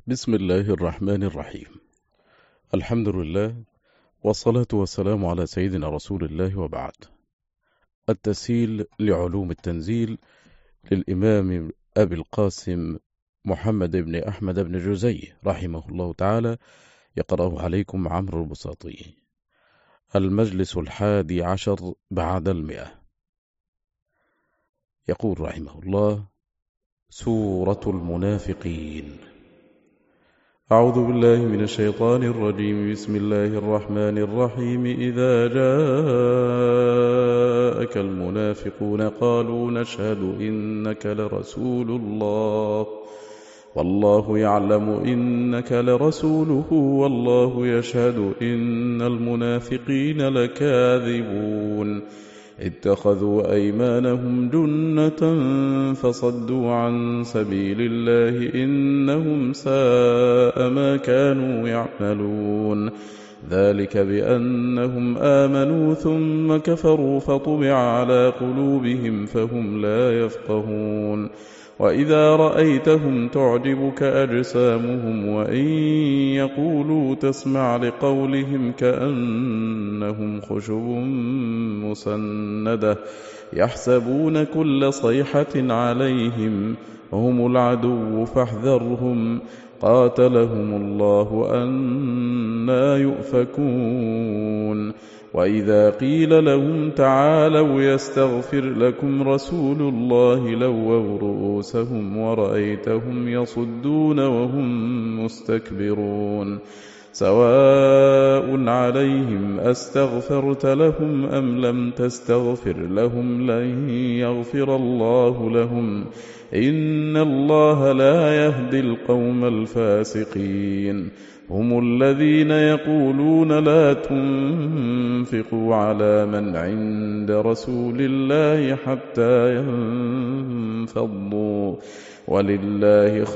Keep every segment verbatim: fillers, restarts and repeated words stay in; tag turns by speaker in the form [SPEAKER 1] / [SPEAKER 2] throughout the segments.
[SPEAKER 1] بسم الله الرحمن الرحيم. الحمد لله والصلاة والسلام على سيدنا رسول الله وبعد. التسهيل لعلوم التنزيل للإمام أبي القاسم محمد بن أحمد بن جزي رحمه الله تعالى، يقرأه عليكم عمرو البساطي. المجلس الحادي عشر بعد المئة. يقول رحمه الله: سورة المنافقين. أعوذ بالله من الشيطان الرجيم. بسم الله الرحمن الرحيم. إذا جاءك المنافقون قالوا نشهد إنك لرسول الله والله يعلم إنك لرسوله والله يشهد إن المنافقين لكاذبون. اتخذوا أيمانهم جنة فصدوا عن سبيل الله إنهم ساء ما كانوا يعملون. ذلك بأنهم آمنوا ثم كفروا فطبع على قلوبهم فهم لا يفقهون. وإذا رأيتهم تعجبك أجسامهم وإن يقولوا تسمع لقولهم كأنهم خشب مسندة يحسبون كل صيحة عليهم هم العدو فاحذرهم قاتلهم الله أنى يؤفكون. وإذا قيل لهم تعالوا يستغفر لكم رسول الله لووا رؤوسهم ورأيتهم يصدون وهم مستكبرون. سواء عليهم أستغفرت لهم أم لم تستغفر لهم لن يغفر الله لهم إن الله لا يهدي القوم الفاسقين. هم الذين يقولون لا تنفقوا على من عند رسول الله حتى ينفضوا ولله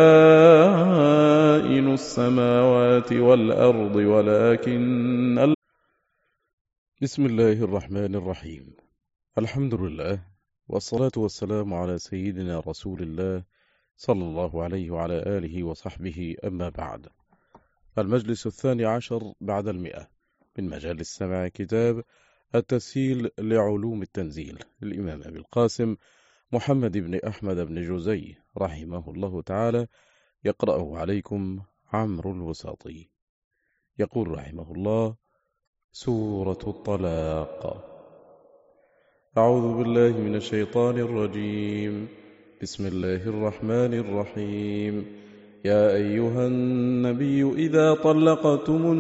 [SPEAKER 1] خزائن السماوات والأرض ولكن. بسم الله الرحمن الرحيم. الحمد لله والصلاة والسلام على سيدنا رسول الله صلى الله عليه وعلى آله وصحبه، أما بعد. المجلس الثاني عشر بعد المئة من مجالس سماع كتاب التسهيل لعلوم التنزيل للإمام أبي القاسم محمد بن أحمد بن جزي رحمه الله تعالى، يقرأه عليكم عمرو البساطي. يقول رحمه الله: سورة الطلاق. أعوذ بالله من الشيطان الرجيم. بسم الله الرحمن الرحيم. يا أيها النبي إذا طلقتم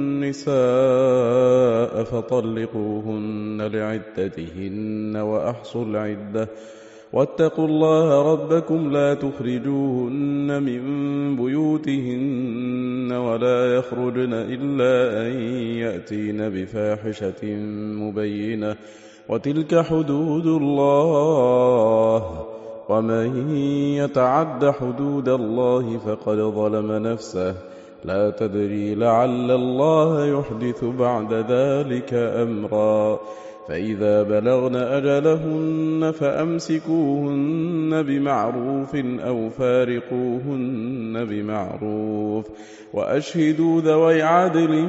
[SPEAKER 1] النساء فطلقوهن لعدتهن وأحصوا العدة واتقوا الله ربكم لا تخرجوهن من بيوتهن ولا يخرجن إلا أن يأتين بفاحشة مبينة وتلك حدود الله ومن يتعد حدود الله فقد ظلم نفسه لا تدري لعل الله يحدث بعد ذلك أمرا. فإذا بلغن أجلهن فأمسكوهن بمعروف أو فارقوهن بمعروف وأشهدوا ذوي عدل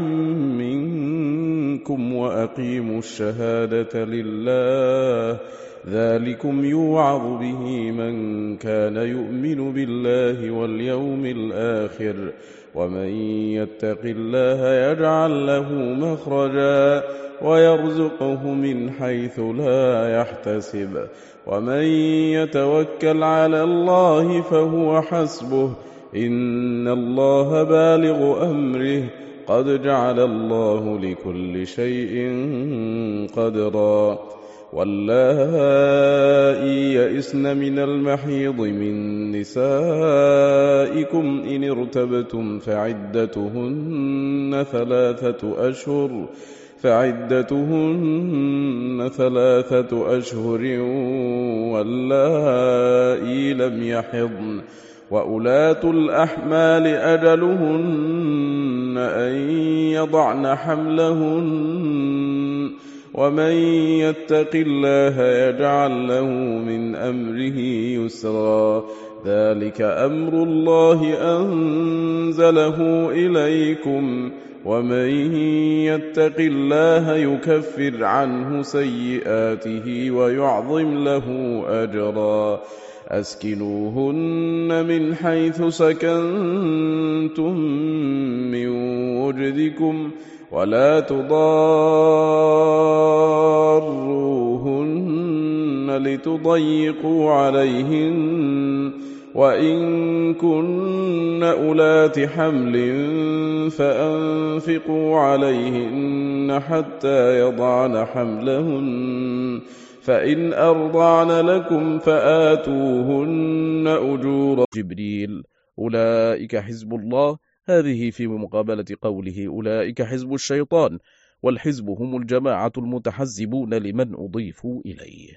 [SPEAKER 1] منكم وأقيموا الشهادة لله ذلكم يوعظ به من كان يؤمن بالله واليوم الآخر ومن يتق الله يجعل له مخرجا ويرزقه من حيث لا يحتسب ومن يتوكل على الله فهو حسبه إن الله بالغ أمره قد جعل الله لكل شيء قدرا. واللائي يئسن من المحيض من نسائكم إن ارتبتم فعدتهن ثلاثة أشهر فعدتهن ثلاثة أشهر واللائي لم يحضن وأولاة الأحمال أجلهن أن يضعن حملهن ومن يتق الله يجعل له من أمره يسرا.
[SPEAKER 2] ذلك أمر الله أنزله إليكم ومن يتق الله يكفر عنه سيئاته ويعظم له أجرا أسكنوهن من حيث سكنتم من وجدكم ولا تضاروهن لتضيقوا عليهن وإن كن أولات حمل فأنفقوا عليهن حتى يضعن حملهن فإن أرضعن لكم فآتوهن أجور
[SPEAKER 1] جبريل أولئك حزب الله، هذه في مقابلة قوله أولئك حزب الشيطان، والحزب هم الجماعة المتحزبون لمن أضيفوا إليه.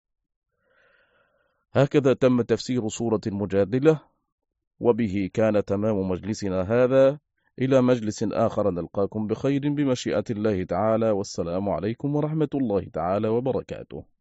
[SPEAKER 1] هكذا تم تفسير سورة المجادلة، وبه كان تمام مجلسنا هذا. إلى مجلس آخر نلقاكم بخير بمشيئة الله تعالى، والسلام عليكم ورحمة الله تعالى وبركاته.